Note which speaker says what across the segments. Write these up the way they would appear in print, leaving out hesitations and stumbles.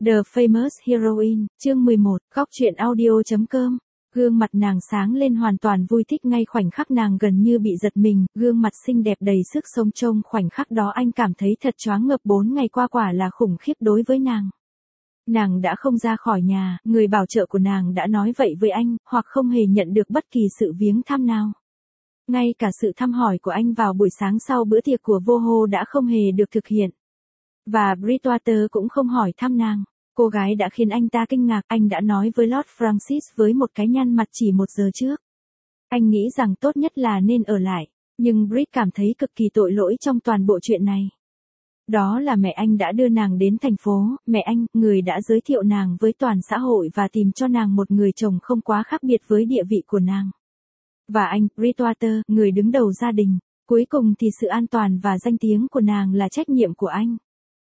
Speaker 1: The Famous Heroine, chương 11, góc truyện audio.com. Gương mặt nàng sáng lên hoàn toàn vui thích ngay khoảnh khắc nàng gần như bị giật mình, gương mặt xinh đẹp đầy sức sống trông khoảnh khắc đó anh cảm thấy thật choáng ngợp 4 ngày qua quả là khủng khiếp đối với nàng. Nàng đã không ra khỏi nhà, người bảo trợ của nàng đã nói vậy với anh, hoặc không hề nhận được bất kỳ sự viếng thăm nào. Ngay cả sự thăm hỏi của anh vào buổi sáng sau bữa tiệc của Voho đã không hề được thực hiện. Và Bridgewater cũng không hỏi thăm nàng. Cô gái đã khiến anh ta kinh ngạc, anh đã nói với Lord Francis với một cái nhăn mặt chỉ 1 giờ trước. Anh nghĩ rằng tốt nhất là nên ở lại, nhưng Bridge cảm thấy cực kỳ tội lỗi trong toàn bộ chuyện này. Đó là mẹ anh đã đưa nàng đến thành phố, mẹ anh, người đã giới thiệu nàng với toàn xã hội và tìm cho nàng một người chồng không quá khác biệt với địa vị của nàng. Và anh, Bridgewater, người đứng đầu gia đình, cuối cùng thì sự an toàn và danh tiếng của nàng là trách nhiệm của anh.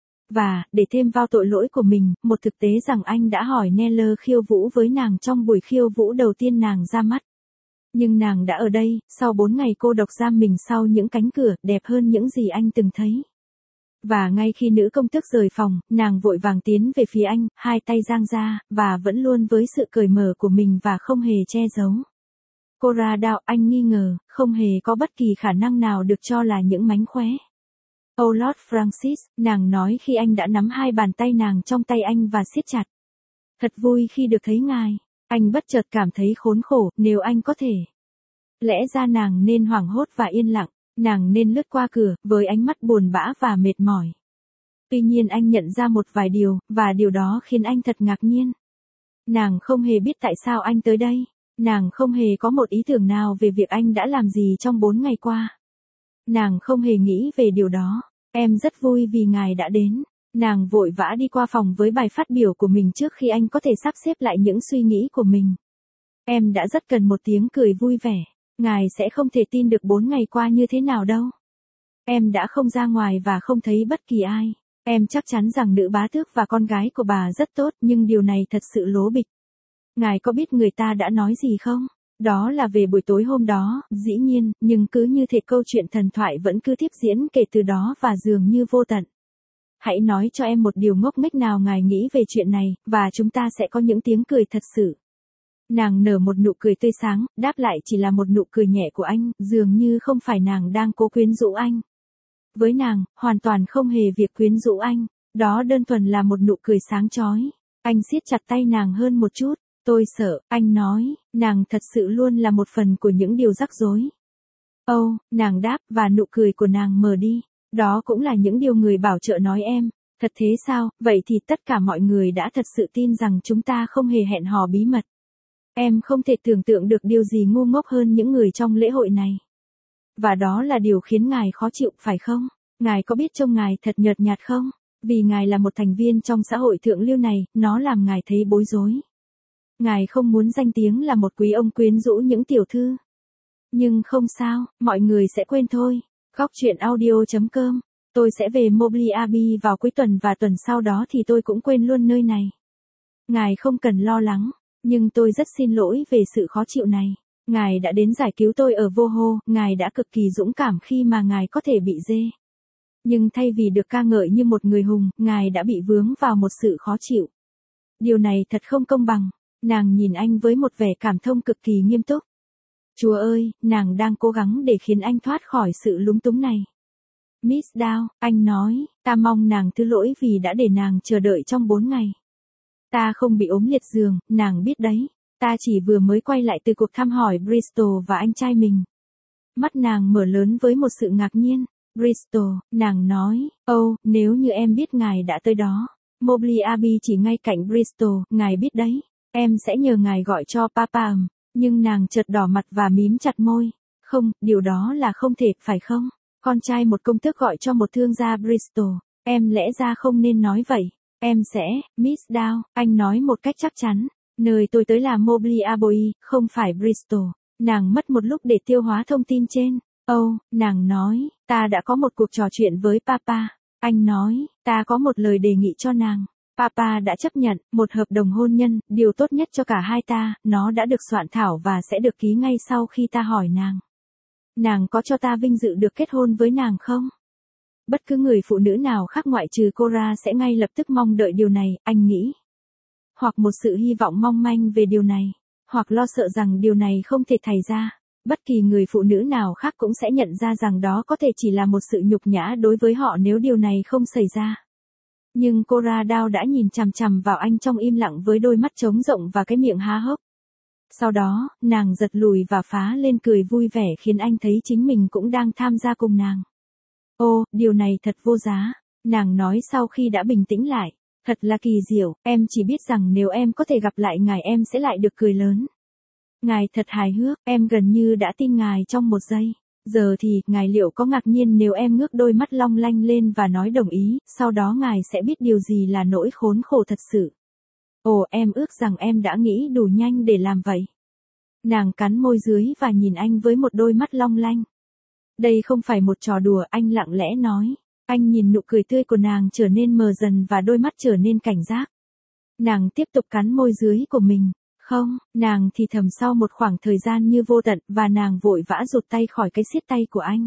Speaker 1: Và, để thêm vào tội lỗi của mình, một thực tế rằng anh đã hỏi Neller khiêu vũ với nàng trong buổi khiêu vũ đầu tiên nàng ra mắt. Nhưng nàng đã ở đây, sau 4 ngày cô độc giam mình sau những cánh cửa, đẹp hơn những gì anh từng thấy. Và ngay khi nữ công tước rời phòng, nàng vội vàng tiến về phía anh, hai tay dang ra, và vẫn luôn với sự cởi mở của mình và không hề che giấu. Cora Dow, anh nghi ngờ, không hề có bất kỳ khả năng nào được cho là những mánh khóe. Oh Lord Francis, nàng nói khi anh đã nắm hai bàn tay nàng trong tay anh và siết chặt. Thật vui khi được thấy ngài. Anh bất chợt cảm thấy khốn khổ, nếu anh có thể. Lẽ ra nàng nên hoảng hốt và yên lặng, nàng nên lướt qua cửa, với ánh mắt buồn bã và mệt mỏi. Tuy nhiên anh nhận ra một vài điều, và điều đó khiến anh thật ngạc nhiên. Nàng không hề biết tại sao anh tới đây. Nàng không hề có một ý tưởng nào về việc anh đã làm gì trong 4 ngày qua. Nàng không hề nghĩ về điều đó. Em rất vui vì ngài đã đến. Nàng vội vã đi qua phòng với bài phát biểu của mình trước khi anh có thể sắp xếp lại những suy nghĩ của mình. Em đã rất cần một tiếng cười vui vẻ. Ngài sẽ không thể tin được 4 ngày qua như thế nào đâu. Em đã không ra ngoài và không thấy bất kỳ ai. Em chắc chắn rằng nữ bá tước và con gái của bà rất tốt, nhưng điều này thật sự lố bịch. Ngài có biết người ta đã nói gì không? Đó là về buổi tối hôm đó, dĩ nhiên, nhưng cứ như thể câu chuyện thần thoại vẫn cứ tiếp diễn kể từ đó và dường như vô tận. Hãy nói cho em một điều ngốc nghếch nào ngài nghĩ về chuyện này, và chúng ta sẽ có những tiếng cười thật sự. Nàng nở một nụ cười tươi sáng, đáp lại chỉ là một nụ cười nhẹ của anh, dường như không phải nàng đang cố quyến rũ anh. Với nàng, hoàn toàn không hề việc quyến rũ anh, đó đơn thuần là một nụ cười sáng chói. Anh siết chặt tay nàng hơn một chút. Tôi sợ, anh nói, nàng thật sự luôn là một phần của những điều rắc rối. Nàng đáp, và nụ cười của nàng mờ đi. Đó cũng là những điều người bảo trợ nói em. Thật thế sao, vậy thì tất cả mọi người đã thật sự tin rằng chúng ta không hề hẹn hò bí mật. Em không thể tưởng tượng được điều gì ngu ngốc hơn những người trong lễ hội này. Và đó là điều khiến ngài khó chịu, phải không? Ngài có biết trông ngài thật nhợt nhạt không? Vì ngài là một thành viên trong xã hội thượng lưu này, nó làm ngài thấy bối rối. Ngài không muốn danh tiếng là một quý ông quyến rũ những tiểu thư. Nhưng không sao, mọi người sẽ quên thôi. Góc truyện audio.com. Tôi sẽ về Mobley Abbey vào cuối tuần và tuần sau đó thì tôi cũng quên luôn nơi này. Ngài không cần lo lắng, nhưng tôi rất xin lỗi về sự khó chịu này. Ngài đã đến giải cứu tôi ở Voho, ngài đã cực kỳ dũng cảm khi mà ngài có thể bị dê. Nhưng thay vì được ca ngợi như một người hùng, ngài đã bị vướng vào một sự khó chịu. Điều này thật không công bằng. Nàng nhìn anh với một vẻ cảm thông cực kỳ nghiêm túc. Chúa ơi, nàng đang cố gắng để khiến anh thoát khỏi sự lúng túng này. Miss Dow, anh nói, ta mong nàng thứ lỗi vì đã để nàng chờ đợi trong 4 ngày. Ta không bị ốm liệt giường, nàng biết đấy. Ta chỉ vừa mới quay lại từ cuộc thăm hỏi Bristol và anh trai mình. Mắt nàng mở lớn với một sự ngạc nhiên. Bristol, nàng nói, nếu như em biết ngài đã tới đó. Mobley Abbey chỉ ngay cạnh Bristol, ngài biết đấy. Em sẽ nhờ ngài gọi cho papa. Nhưng nàng chợt đỏ mặt và mím chặt môi. Không, điều đó là không thể, phải không? Con trai một công tước gọi cho một thương gia Bristol. Em lẽ ra không nên nói vậy. Em sẽ, Miss Dow, anh nói một cách chắc chắn. Nơi tôi tới là Mobley Abbey, không phải Bristol. Nàng mất một lúc để tiêu hóa thông tin trên. Nàng nói, ta đã có một cuộc trò chuyện với papa. Anh nói, ta có một lời đề nghị cho nàng. Papa đã chấp nhận một hợp đồng hôn nhân, điều tốt nhất cho cả hai ta, nó đã được soạn thảo và sẽ được ký ngay sau khi ta hỏi nàng. Nàng có cho ta vinh dự được kết hôn với nàng không? Bất cứ người phụ nữ nào khác ngoại trừ Cora sẽ ngay lập tức mong đợi điều này, anh nghĩ. Hoặc một sự hy vọng mong manh về điều này, hoặc lo sợ rằng điều này không thể xảy ra. Bất kỳ người phụ nữ nào khác cũng sẽ nhận ra rằng đó có thể chỉ là một sự nhục nhã đối với họ nếu điều này không xảy ra. Nhưng Cora Dow đã nhìn chằm chằm vào anh trong im lặng với đôi mắt trống rộng và cái miệng há hốc. Sau đó, nàng giật lùi và phá lên cười vui vẻ khiến anh thấy chính mình cũng đang tham gia cùng nàng. Ô, điều này thật vô giá, nàng nói sau khi đã bình tĩnh lại. Thật là kỳ diệu, em chỉ biết rằng nếu em có thể gặp lại ngài em sẽ lại được cười lớn. Ngài thật hài hước, em gần như đã tin ngài trong một giây. Giờ thì, ngài liệu có ngạc nhiên nếu em ngước đôi mắt long lanh lên và nói đồng ý, sau đó ngài sẽ biết điều gì là nỗi khốn khổ thật sự. Ồ, em ước rằng em đã nghĩ đủ nhanh để làm vậy. Nàng cắn môi dưới và nhìn anh với một đôi mắt long lanh. Đây không phải một trò đùa, anh lặng lẽ nói. Anh nhìn nụ cười tươi của nàng trở nên mờ dần và đôi mắt trở nên cảnh giác. Nàng tiếp tục cắn môi dưới của mình. Không, nàng thì thầm sau một khoảng thời gian như vô tận và nàng vội vã rụt tay khỏi cái siết tay của anh.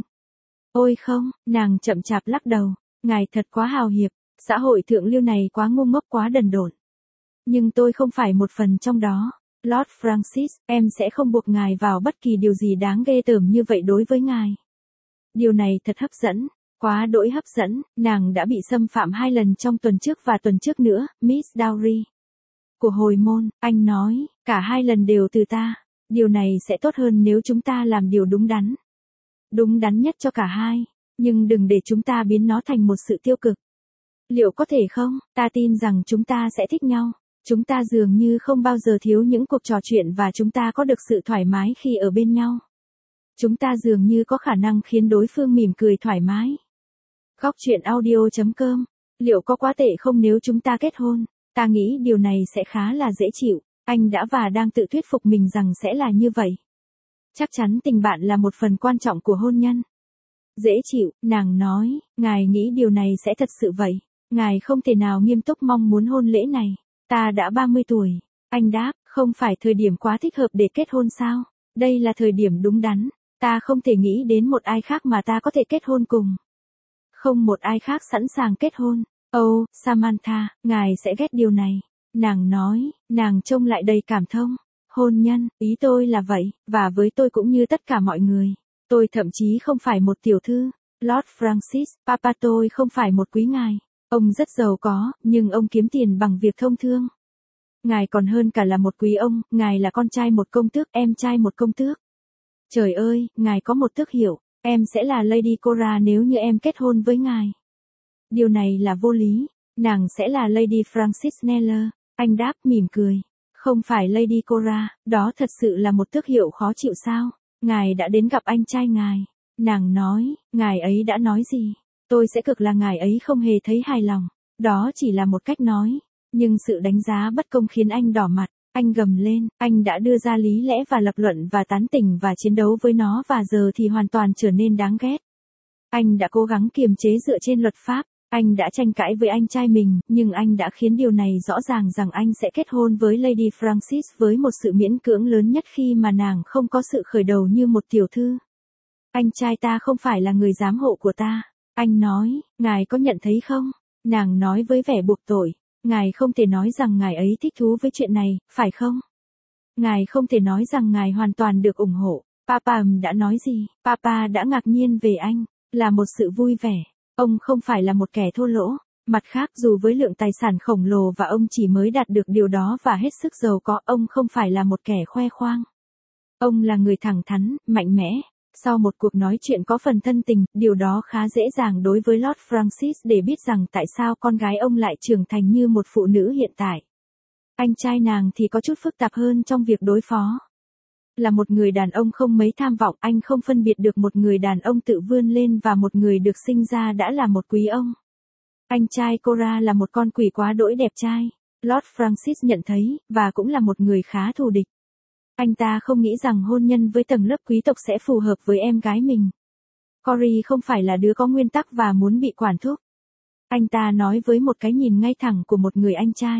Speaker 1: Ôi không, nàng chậm chạp lắc đầu. Ngài thật quá hào hiệp, xã hội thượng lưu này quá ngu ngốc quá đần độn. Nhưng tôi không phải một phần trong đó. Lord Francis, em sẽ không buộc ngài vào bất kỳ điều gì đáng ghê tởm như vậy đối với ngài. Điều này thật hấp dẫn. Quá đỗi hấp dẫn, nàng đã bị xâm phạm 2 lần trong tuần trước và tuần trước nữa, Miss Dowry. Của hồi môn, anh nói, cả 2 lần đều từ ta. Điều này sẽ tốt hơn nếu chúng ta làm điều đúng đắn. Đúng đắn nhất cho cả hai, nhưng đừng để chúng ta biến nó thành một sự tiêu cực. Liệu có thể không? Ta tin rằng chúng ta sẽ thích nhau. Chúng ta dường như không bao giờ thiếu những cuộc trò chuyện và chúng ta có được sự thoải mái khi ở bên nhau. Chúng ta dường như có khả năng khiến đối phương mỉm cười thoải mái. Góc truyện audio.com. Liệu có quá tệ không nếu chúng ta kết hôn? Ta nghĩ điều này sẽ khá là dễ chịu. Anh đã và đang tự thuyết phục mình rằng sẽ là như vậy. Chắc chắn tình bạn là một phần quan trọng của hôn nhân. Dễ chịu, nàng nói, ngài nghĩ điều này sẽ thật sự vậy. Ngài không thể nào nghiêm túc mong muốn hôn lễ này. Ta đã 30 tuổi. Anh đáp, không phải thời điểm quá thích hợp để kết hôn sao? Đây là thời điểm đúng đắn. Ta không thể nghĩ đến một ai khác mà ta có thể kết hôn cùng. Không một ai khác sẵn sàng kết hôn. Oh, Samantha, ngài sẽ ghét điều này. Nàng nói, nàng trông lại đầy cảm thông. Hôn nhân, ý tôi là vậy, và với tôi cũng như tất cả mọi người. Tôi thậm chí không phải một tiểu thư. Lord Francis, papa tôi không phải một quý ngài. Ông rất giàu có, nhưng ông kiếm tiền bằng việc thông thương. Ngài còn hơn cả là một quý ông, ngài là con trai một công tước, em trai một công tước. Trời ơi, ngài có một tước hiệu, em sẽ là Lady Cora nếu như em kết hôn với ngài. Điều này là vô lý, nàng sẽ là Lady Francis Kneller, anh đáp mỉm cười. Không phải Lady Cora, đó thật sự là một tước hiệu khó chịu sao? Ngài đã đến gặp anh trai ngài. Nàng nói, ngài ấy đã nói gì? Tôi sẽ cực là ngài ấy không hề thấy hài lòng. Đó chỉ là một cách nói. Nhưng sự đánh giá bất công khiến anh đỏ mặt. Anh gầm lên, anh đã đưa ra lý lẽ và lập luận và tán tỉnh và chiến đấu với nó và giờ thì hoàn toàn trở nên đáng ghét. Anh đã cố gắng kiềm chế dựa trên luật pháp. Anh đã tranh cãi với anh trai mình, nhưng anh đã khiến điều này rõ ràng rằng anh sẽ kết hôn với Lady Francis với một sự miễn cưỡng lớn nhất khi mà nàng không có sự khởi đầu như một tiểu thư. Anh trai ta không phải là người giám hộ của ta. Anh nói, ngài có nhận thấy không? Nàng nói với vẻ buộc tội. Ngài không thể nói rằng ngài ấy thích thú với chuyện này, phải không? Ngài không thể nói rằng ngài hoàn toàn được ủng hộ. Papa đã nói gì? Papa đã ngạc nhiên về anh, là một sự vui vẻ. Ông không phải là một kẻ thô lỗ. Mặt khác dù với lượng tài sản khổng lồ và ông chỉ mới đạt được điều đó và hết sức giàu có, ông không phải là một kẻ khoe khoang. Ông là người thẳng thắn, mạnh mẽ. Sau một cuộc nói chuyện có phần thân tình, điều đó khá dễ dàng đối với Lord Francis để biết rằng tại sao con gái ông lại trưởng thành như một phụ nữ hiện tại. Anh trai nàng thì có chút phức tạp hơn trong việc đối phó. Là một người đàn ông không mấy tham vọng, anh không phân biệt được một người đàn ông tự vươn lên và một người được sinh ra đã là một quý ông. Anh trai Cora là một con quỷ quá đỗi đẹp trai. Lord Francis nhận thấy, và cũng là một người khá thù địch. Anh ta không nghĩ rằng hôn nhân với tầng lớp quý tộc sẽ phù hợp với em gái mình. Cory không phải là đứa có nguyên tắc và muốn bị quản thúc. Anh ta nói với một cái nhìn ngay thẳng của một người anh trai.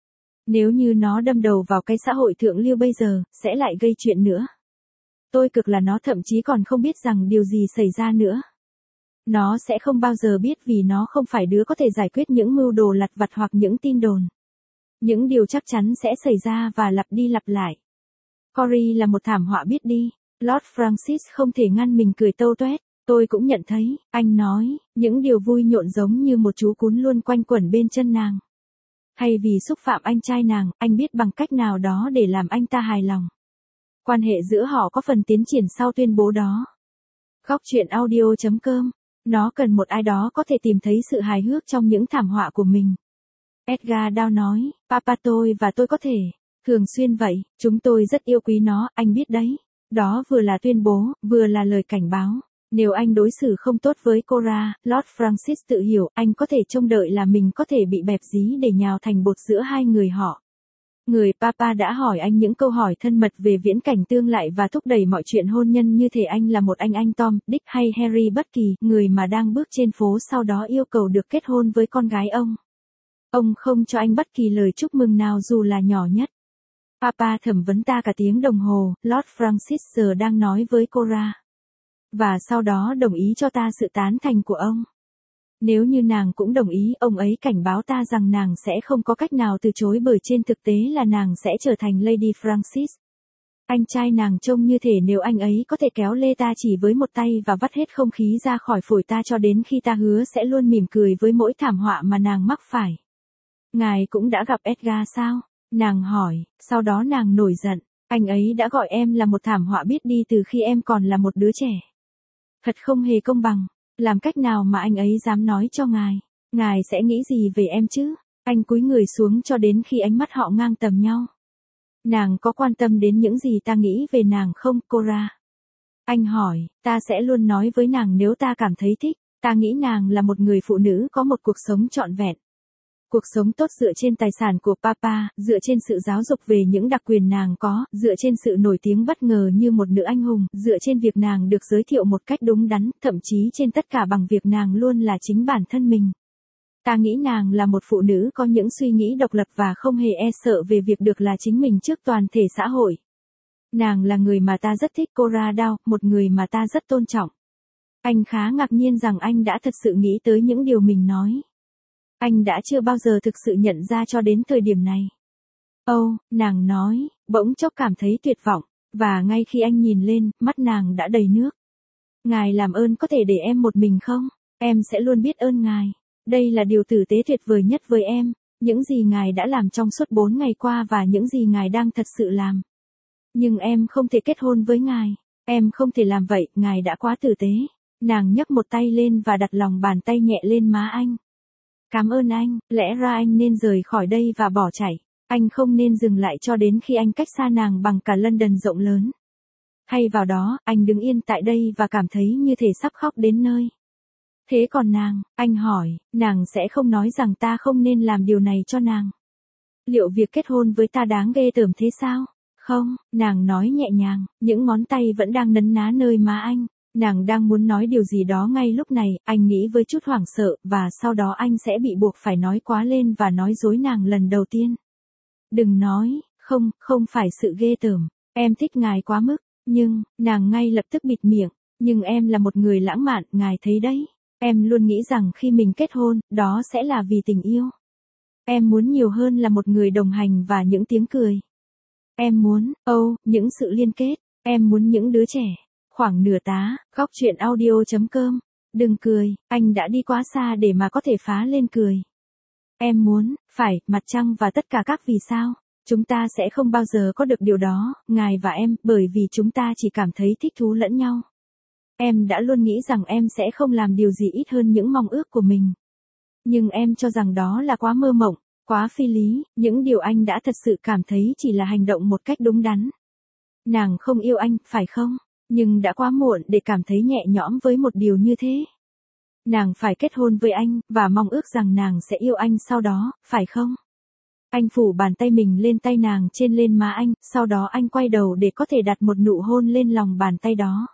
Speaker 1: Nếu như nó đâm đầu vào cái xã hội thượng lưu bây giờ, sẽ lại gây chuyện nữa. Tôi cực là nó thậm chí còn không biết rằng điều gì xảy ra nữa. Nó sẽ không bao giờ biết vì nó không phải đứa có thể giải quyết những mưu đồ lặt vặt hoặc những tin đồn. Những điều chắc chắn sẽ xảy ra và lặp đi lặp lại. Cory là một thảm họa biết đi. Lord Francis không thể ngăn mình cười tâu tuét. Tôi cũng nhận thấy, anh nói, những điều vui nhộn giống như một chú cún luôn quanh quẩn bên chân nàng. Hay vì xúc phạm anh trai nàng, anh biết bằng cách nào đó để làm anh ta hài lòng. Quan hệ giữa họ có phần tiến triển sau tuyên bố đó. Góc truyện audio.com. Nó cần một ai đó có thể tìm thấy sự hài hước trong những thảm họa của mình. Edgar Dow nói, Papa tôi và tôi có thể. Thường xuyên vậy, chúng tôi rất yêu quý nó, anh biết đấy. Đó vừa là tuyên bố, vừa là lời cảnh báo. Nếu anh đối xử không tốt với Cora, Lord Francis tự hiểu anh có thể trông đợi là mình có thể bị bẹp dí để nhào thành bột giữa hai người họ. Người Papa đã hỏi anh những câu hỏi thân mật về viễn cảnh tương lai và thúc đẩy mọi chuyện hôn nhân như thể anh là một anh Tom, Dick hay Harry bất kỳ, người mà đang bước trên phố sau đó yêu cầu được kết hôn với con gái ông. Ông không cho anh bất kỳ lời chúc mừng nào dù là nhỏ nhất. Papa thẩm vấn ta cả tiếng đồng hồ, Lord Francis giờ đang nói với Cora. Và sau đó đồng ý cho ta sự tán thành của ông. Nếu như nàng cũng đồng ý, ông ấy cảnh báo ta rằng nàng sẽ không có cách nào từ chối bởi trên thực tế là nàng sẽ trở thành Lady Francis. Anh trai nàng trông như thể nếu anh ấy có thể kéo lê ta chỉ với một tay và vắt hết không khí ra khỏi phổi ta cho đến khi ta hứa sẽ luôn mỉm cười với mỗi thảm họa mà nàng mắc phải. Ngài cũng đã gặp Edgar sao? Nàng hỏi, sau đó nàng nổi giận. Anh ấy đã gọi em là một thảm họa biết đi từ khi em còn là một đứa trẻ. Thật không hề công bằng. Làm cách nào mà anh ấy dám nói cho ngài? Ngài sẽ nghĩ gì về em chứ? Anh cúi người xuống cho đến khi ánh mắt họ ngang tầm nhau. Nàng có quan tâm đến những gì ta nghĩ về nàng không, Cora? Anh hỏi, ta sẽ luôn nói với nàng nếu ta cảm thấy thích. Ta nghĩ nàng là một người phụ nữ có một cuộc sống trọn vẹn. Cuộc sống tốt dựa trên tài sản của Papa, dựa trên sự giáo dục về những đặc quyền nàng có, dựa trên sự nổi tiếng bất ngờ như một nữ anh hùng, dựa trên việc nàng được giới thiệu một cách đúng đắn, thậm chí trên tất cả bằng việc nàng luôn là chính bản thân mình. Ta nghĩ nàng là một phụ nữ có những suy nghĩ độc lập và không hề e sợ về việc được là chính mình trước toàn thể xã hội. Nàng là người mà ta rất thích, Cora Dow, một người mà ta rất tôn trọng. Anh khá ngạc nhiên rằng anh đã thật sự nghĩ tới những điều mình nói. Anh đã chưa bao giờ thực sự nhận ra cho đến thời điểm này. Nàng nói, bỗng chốc cảm thấy tuyệt vọng, và ngay khi anh nhìn lên, mắt nàng đã đầy nước. Ngài làm ơn có thể để em một mình không? Em sẽ luôn biết ơn ngài. Đây là điều tử tế tuyệt vời nhất với em, những gì ngài đã làm trong suốt 4 ngày qua và những gì ngài đang thật sự làm. Nhưng em không thể kết hôn với ngài. Em không thể làm vậy, ngài đã quá tử tế. Nàng nhấc một tay lên và đặt lòng bàn tay nhẹ lên má anh. Cảm ơn anh, lẽ ra anh nên rời khỏi đây và bỏ chạy. Anh không nên dừng lại cho đến khi anh cách xa nàng bằng cả London rộng lớn. Hay vào đó, anh đứng yên tại đây và cảm thấy như thể sắp khóc đến nơi. Thế còn nàng, anh hỏi, nàng sẽ không nói rằng ta không nên làm điều này cho nàng. Liệu việc kết hôn với ta đáng ghê tởm thế sao? Không, nàng nói nhẹ nhàng, những ngón tay vẫn đang nấn ná nơi má anh. Nàng đang muốn nói điều gì đó ngay lúc này, anh nghĩ với chút hoảng sợ, và sau đó anh sẽ bị buộc phải nói quá lên và nói dối nàng lần đầu tiên. Đừng nói, không phải sự ghê tởm, em thích ngài quá mức, nhưng, nàng ngay lập tức bịt miệng, nhưng em là một người lãng mạn, ngài thấy đấy. Em luôn nghĩ rằng khi mình kết hôn, đó sẽ là vì tình yêu. Em muốn nhiều hơn là một người đồng hành và những tiếng cười. Em muốn, những sự liên kết, em muốn những đứa trẻ. Khoảng nửa tá, góc truyện audio.com. Đừng cười, anh đã đi quá xa để mà có thể phá lên cười. Em muốn, phải, mặt trăng và tất cả các vì sao. Chúng ta sẽ không bao giờ có được điều đó, ngài và em, bởi vì chúng ta chỉ cảm thấy thích thú lẫn nhau. Em đã luôn nghĩ rằng em sẽ không làm điều gì ít hơn những mong ước của mình. Nhưng em cho rằng đó là quá mơ mộng, quá phi lý, những điều anh đã thật sự cảm thấy chỉ là hành động một cách đúng đắn. Nàng không yêu anh, phải không? Nhưng đã quá muộn để cảm thấy nhẹ nhõm với một điều như thế. Nàng phải kết hôn với anh, và mong ước rằng nàng sẽ yêu anh sau đó, phải không? Anh phủ bàn tay mình lên tay nàng trên lên má anh, sau đó anh quay đầu để có thể đặt một nụ hôn lên lòng bàn tay đó.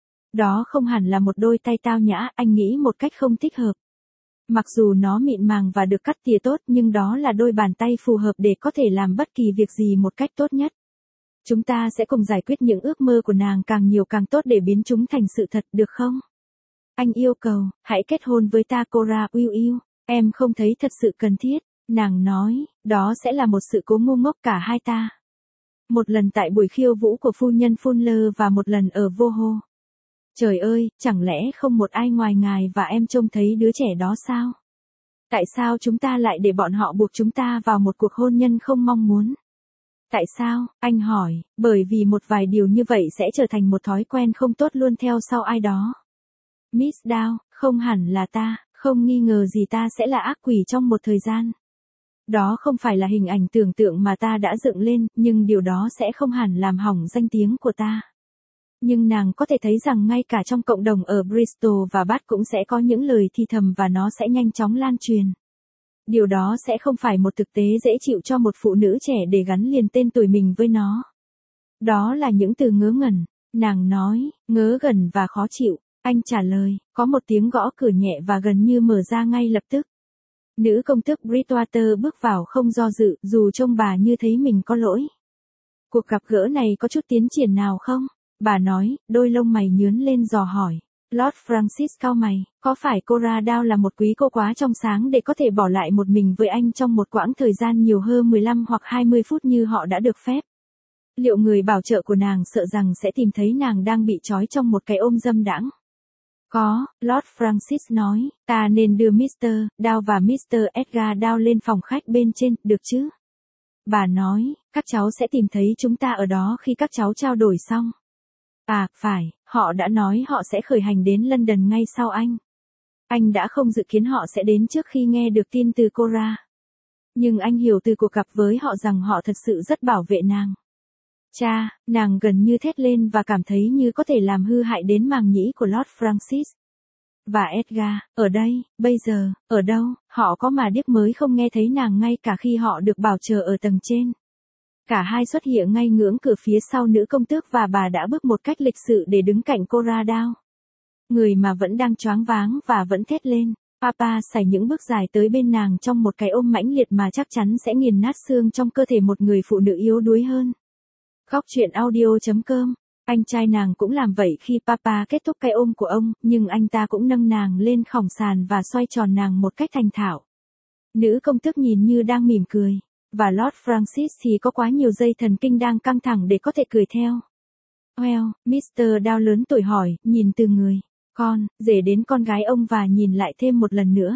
Speaker 1: Đó không hẳn là một đôi tay tao nhã, anh nghĩ một cách không thích hợp. Mặc dù nó mịn màng và được cắt tỉa tốt, nhưng đó là đôi bàn tay phù hợp để có thể làm bất kỳ việc gì một cách tốt nhất. Chúng ta sẽ cùng giải quyết những ước mơ của nàng càng nhiều càng tốt để biến chúng thành sự thật, được không? Anh yêu cầu, hãy kết hôn với ta Cora Will yêu. Em không thấy thật sự cần thiết. Nàng nói, đó sẽ là một sự cố ngu ngốc cả hai ta. Một lần tại buổi khiêu vũ của phu nhân Fuller và một lần ở Voho. Trời ơi, chẳng lẽ không một ai ngoài ngài và em trông thấy đứa trẻ đó sao? Tại sao chúng ta lại để bọn họ buộc chúng ta vào một cuộc hôn nhân không mong muốn? Tại sao, anh hỏi, bởi vì một vài điều như vậy sẽ trở thành một thói quen không tốt luôn theo sau ai đó. Miss Dow, không hẳn là ta, không nghi ngờ gì ta sẽ là ác quỷ trong một thời gian. Đó không phải là hình ảnh tưởng tượng mà ta đã dựng lên, nhưng điều đó sẽ không hẳn làm hỏng danh tiếng của ta. Nhưng nàng có thể thấy rằng ngay cả trong cộng đồng ở Bristol và Bath cũng sẽ có những lời thì thầm và nó sẽ nhanh chóng lan truyền. Điều đó sẽ không phải một thực tế dễ chịu cho một phụ nữ trẻ để gắn liền tên tuổi mình với nó. Đó là những từ ngớ ngẩn, nàng nói, ngớ ngẩn và khó chịu. Anh trả lời, có một tiếng gõ cửa nhẹ và gần như mở ra ngay lập tức. Nữ công tước Bridgewater bước vào không do dự, dù trông bà như thấy mình có lỗi. Cuộc gặp gỡ này có chút tiến triển nào không? Bà nói, đôi lông mày nhướn lên dò hỏi. Lord Francis cau mày, có phải Cora Dow là một quý cô quá trong sáng để có thể bỏ lại một mình với anh trong một quãng thời gian nhiều hơn 15 hoặc 20 phút như họ đã được phép? Liệu người bảo trợ của nàng sợ rằng sẽ tìm thấy nàng đang bị trói trong một cái ôm dâm đãng? Có, Lord Francis nói, ta nên đưa Mr. Dow và Mr. Edgar Dow lên phòng khách bên trên, được chứ? Bà nói, các cháu sẽ tìm thấy chúng ta ở đó khi các cháu trao đổi xong. À, phải, họ đã nói họ sẽ khởi hành đến London ngay sau anh. Anh đã không dự kiến họ sẽ đến trước khi nghe được tin từ Cora. Nhưng anh hiểu từ cuộc gặp với họ rằng họ thật sự rất bảo vệ nàng. Cha, nàng gần như thét lên và cảm thấy như có thể làm hư hại đến màng nhĩ của Lord Francis. Và Edgar, ở đây, bây giờ, ở đâu, họ có mà điếc mới không nghe thấy nàng ngay cả khi họ được bảo trợ ở tầng trên. Cả hai xuất hiện ngay ngưỡng cửa phía sau nữ công tước và bà đã bước một cách lịch sự để đứng cạnh Cora Dow. Người mà vẫn đang choáng váng và vẫn thét lên. Papa sải những bước dài tới bên nàng trong một cái ôm mãnh liệt mà chắc chắn sẽ nghiền nát xương trong cơ thể một người phụ nữ yếu đuối hơn. Góc truyện audio.com. Anh trai nàng cũng làm vậy khi Papa kết thúc cái ôm của ông, nhưng anh ta cũng nâng nàng lên khỏng sàn và xoay tròn nàng một cách thành thạo. Nữ công tước nhìn như đang mỉm cười. Và Lord Francis thì có quá nhiều dây thần kinh đang căng thẳng để có thể cười theo. Well, Mr. Dow lớn tuổi hỏi, nhìn từ người, con, rể đến con gái ông và nhìn lại thêm một lần nữa.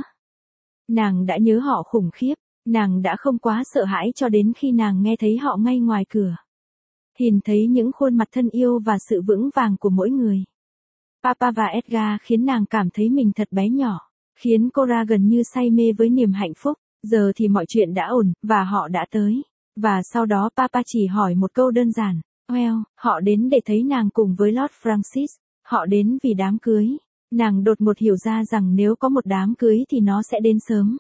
Speaker 1: Nàng đã nhớ họ khủng khiếp, nàng đã không quá sợ hãi cho đến khi nàng nghe thấy họ ngay ngoài cửa. Nhìn thấy những khuôn mặt thân yêu và sự vững vàng của mỗi người. Papa và Edgar khiến nàng cảm thấy mình thật bé nhỏ, khiến Cora gần như say mê với niềm hạnh phúc. Giờ thì mọi chuyện đã ổn, và họ đã tới. Và sau đó Papa chỉ hỏi một câu đơn giản. Well, họ đến để thấy nàng cùng với Lord Francis. Họ đến vì đám cưới. Nàng đột ngột hiểu ra rằng nếu có một đám cưới thì nó sẽ đến sớm.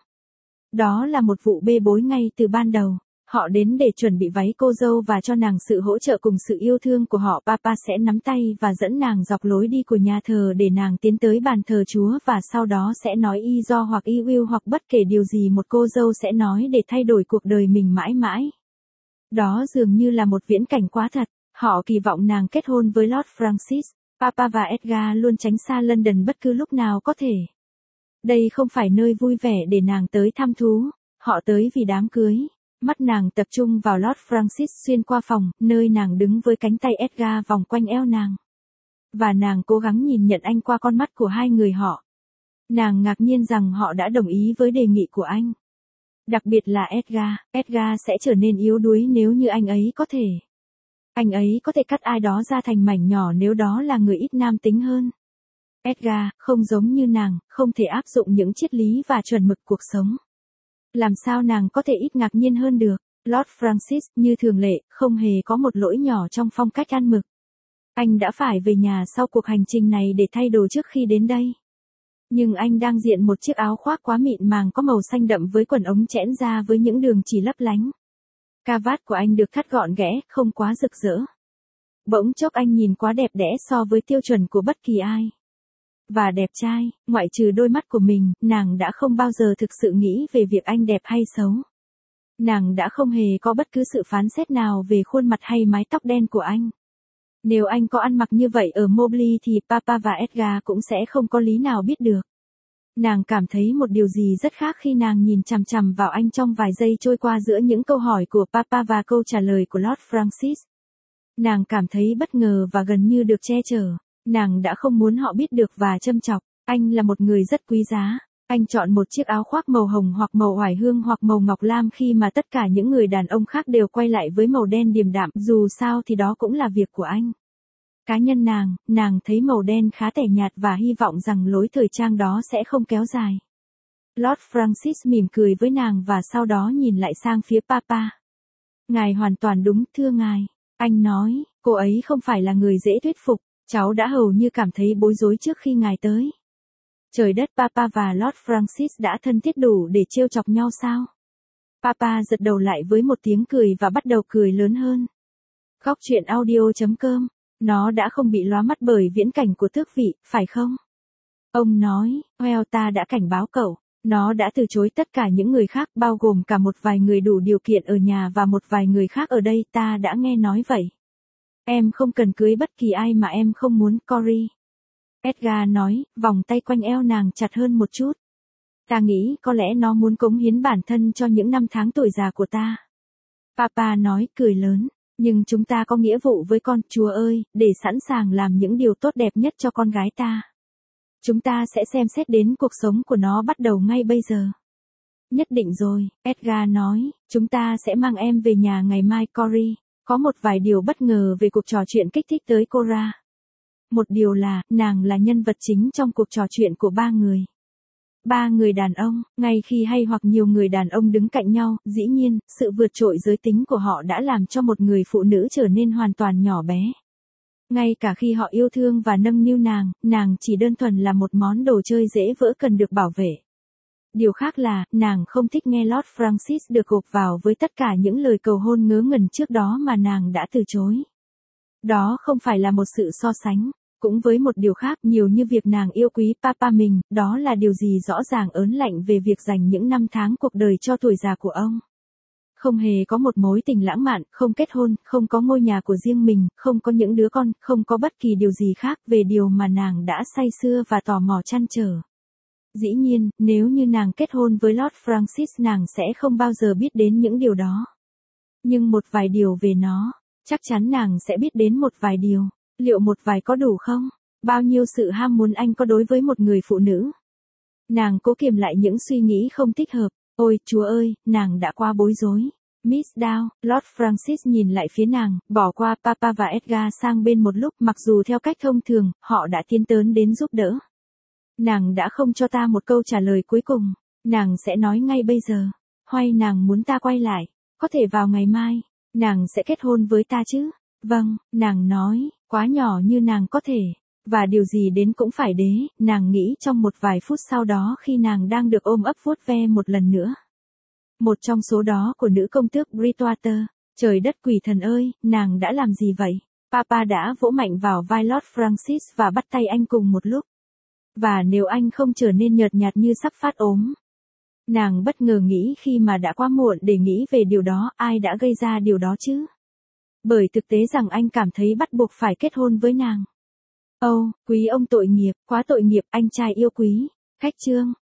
Speaker 1: Đó là một vụ bê bối ngay từ ban đầu. Họ đến để chuẩn bị váy cô dâu và cho nàng sự hỗ trợ cùng sự yêu thương của họ. Papa sẽ nắm tay và dẫn nàng dọc lối đi của nhà thờ để nàng tiến tới bàn thờ Chúa và sau đó sẽ nói y do hoặc y will hoặc bất kể điều gì một cô dâu sẽ nói để thay đổi cuộc đời mình mãi mãi. Đó dường như là một viễn cảnh quá thật. Họ kỳ vọng nàng kết hôn với Lord Francis. Papa và Edgar luôn tránh xa London bất cứ lúc nào có thể. Đây không phải nơi vui vẻ để nàng tới thăm thú. Họ tới vì đám cưới. Mắt nàng tập trung vào Lord Francis xuyên qua phòng, nơi nàng đứng với cánh tay Edgar vòng quanh eo nàng. Và nàng cố gắng nhìn nhận anh qua con mắt của hai người họ. Nàng ngạc nhiên rằng họ đã đồng ý với đề nghị của anh. Đặc biệt là Edgar sẽ trở nên yếu đuối nếu như anh ấy có thể. Anh ấy có thể cắt ai đó ra thành mảnh nhỏ nếu đó là người ít nam tính hơn. Edgar, không giống như nàng, không thể áp dụng những triết lý và chuẩn mực cuộc sống. Làm sao nàng có thể ít ngạc nhiên hơn được? Lord Francis, như thường lệ, không hề có một lỗi nhỏ trong phong cách ăn mực. Anh đã phải về nhà sau cuộc hành trình này để thay đồ trước khi đến đây. Nhưng anh đang diện một chiếc áo khoác quá mịn màng có màu xanh đậm với quần ống chẽn ra với những đường chỉ lấp lánh. Cà vạt của anh được thắt gọn ghẽ, không quá rực rỡ. Bỗng chốc anh nhìn quá đẹp đẽ so với tiêu chuẩn của bất kỳ ai. Và đẹp trai, ngoại trừ đôi mắt của mình, nàng đã không bao giờ thực sự nghĩ về việc anh đẹp hay xấu. Nàng đã không hề có bất cứ sự phán xét nào về khuôn mặt hay mái tóc đen của anh. Nếu anh có ăn mặc như vậy ở Mobley thì Papa và Edgar cũng sẽ không có lý nào biết được. Nàng cảm thấy một điều gì rất khác khi nàng nhìn chằm chằm vào anh trong vài giây trôi qua giữa những câu hỏi của Papa và câu trả lời của Lord Francis. Nàng cảm thấy bất ngờ và gần như được che chở. Nàng đã không muốn họ biết được và châm chọc. Anh là một người rất quý giá. Anh chọn một chiếc áo khoác màu hồng hoặc màu oải hương hoặc màu ngọc lam khi mà tất cả những người đàn ông khác đều quay lại với màu đen điềm đạm. Dù sao thì đó cũng là việc của anh. Cá nhân nàng thấy màu đen khá tẻ nhạt và hy vọng rằng lối thời trang đó sẽ không kéo dài. Lord Francis mỉm cười với nàng và sau đó nhìn lại sang phía Papa. Ngài hoàn toàn đúng, thưa ngài. Anh nói, cô ấy không phải là người dễ thuyết phục, cháu đã hầu như cảm thấy bối rối trước khi ngài tới. Trời đất, Papa và Lord Francis đã thân thiết đủ để trêu chọc nhau sao? Papa giật đầu lại với một tiếng cười và bắt đầu cười lớn hơn. Góc truyện audio.com. Nó đã không bị lóa mắt bởi viễn cảnh của tước vị, phải không? Ông nói, well, ta đã cảnh báo cậu. Nó đã từ chối tất cả những người khác, bao gồm cả một vài người đủ điều kiện ở nhà và một vài người khác ở đây, ta đã nghe nói vậy. Em không cần cưới bất kỳ ai mà em không muốn, Cory. Edgar nói, vòng tay quanh eo nàng chặt hơn một chút. Ta nghĩ có lẽ nó muốn cống hiến bản thân cho những năm tháng tuổi già của ta. Papa nói, cười lớn. Nhưng chúng ta có nghĩa vụ với con, Chúa ơi, để sẵn sàng làm những điều tốt đẹp nhất cho con gái ta. Chúng ta sẽ xem xét đến cuộc sống của nó bắt đầu ngay bây giờ. Nhất định rồi, Edgar nói, chúng ta sẽ mang em về nhà ngày mai, Cory. Có một vài điều bất ngờ về cuộc trò chuyện kích thích tới Cora. Một điều là, nàng là nhân vật chính trong cuộc trò chuyện của ba người. Ba người đàn ông, ngay khi hay hoặc nhiều người đàn ông đứng cạnh nhau, dĩ nhiên, sự vượt trội giới tính của họ đã làm cho một người phụ nữ trở nên hoàn toàn nhỏ bé. Ngay cả khi họ yêu thương và nâng niu nàng chỉ đơn thuần là một món đồ chơi dễ vỡ cần được bảo vệ. Điều khác là, nàng không thích nghe Lord Francis được gộp vào với tất cả những lời cầu hôn ngớ ngẩn trước đó mà nàng đã từ chối. Đó không phải là một sự so sánh. Cũng với một điều khác, nhiều như việc nàng yêu quý Papa mình, đó là điều gì rõ ràng ớn lạnh về việc dành những năm tháng cuộc đời cho tuổi già của ông. Không hề có một mối tình lãng mạn, không kết hôn, không có ngôi nhà của riêng mình, không có những đứa con, không có bất kỳ điều gì khác về điều mà nàng đã say sưa và tò mò trăn trở. Dĩ nhiên, nếu như nàng kết hôn với Lord Francis nàng sẽ không bao giờ biết đến những điều đó. Nhưng một vài điều về nó, chắc chắn nàng sẽ biết đến một vài điều. Liệu một vài có đủ không? Bao nhiêu sự ham muốn anh có đối với một người phụ nữ? Nàng cố kiềm lại những suy nghĩ không thích hợp. Ôi, Chúa ơi, nàng đã quá bối rối. Miss Dow, Lord Francis nhìn lại phía nàng, bỏ qua Papa và Edgar sang bên một lúc, mặc dù theo cách thông thường, họ đã tiến tới đến giúp đỡ. Nàng đã không cho ta một câu trả lời cuối cùng. Nàng sẽ nói ngay bây giờ. Hay nàng muốn ta quay lại? Có thể vào ngày mai. Nàng sẽ kết hôn với ta chứ? Vâng, nàng nói, quá nhỏ như nàng có thể. Và điều gì đến cũng phải đế, nàng nghĩ trong một vài phút sau đó khi nàng đang được ôm ấp vuốt ve một lần nữa. Một trong số đó của nữ công tước Bridgewater. Trời đất quỷ thần ơi, nàng đã làm gì vậy? Papa đã vỗ mạnh vào vai Lord Francis và bắt tay anh cùng một lúc. Và nếu anh không trở nên nhợt nhạt như sắp phát ốm. Nàng bất ngờ nghĩ khi mà đã quá muộn để nghĩ về điều đó, ai đã gây ra điều đó chứ? Bởi thực tế rằng anh cảm thấy bắt buộc phải kết hôn với nàng. Âu, quý ông tội nghiệp, quá tội nghiệp, anh trai yêu quý. Khách chương.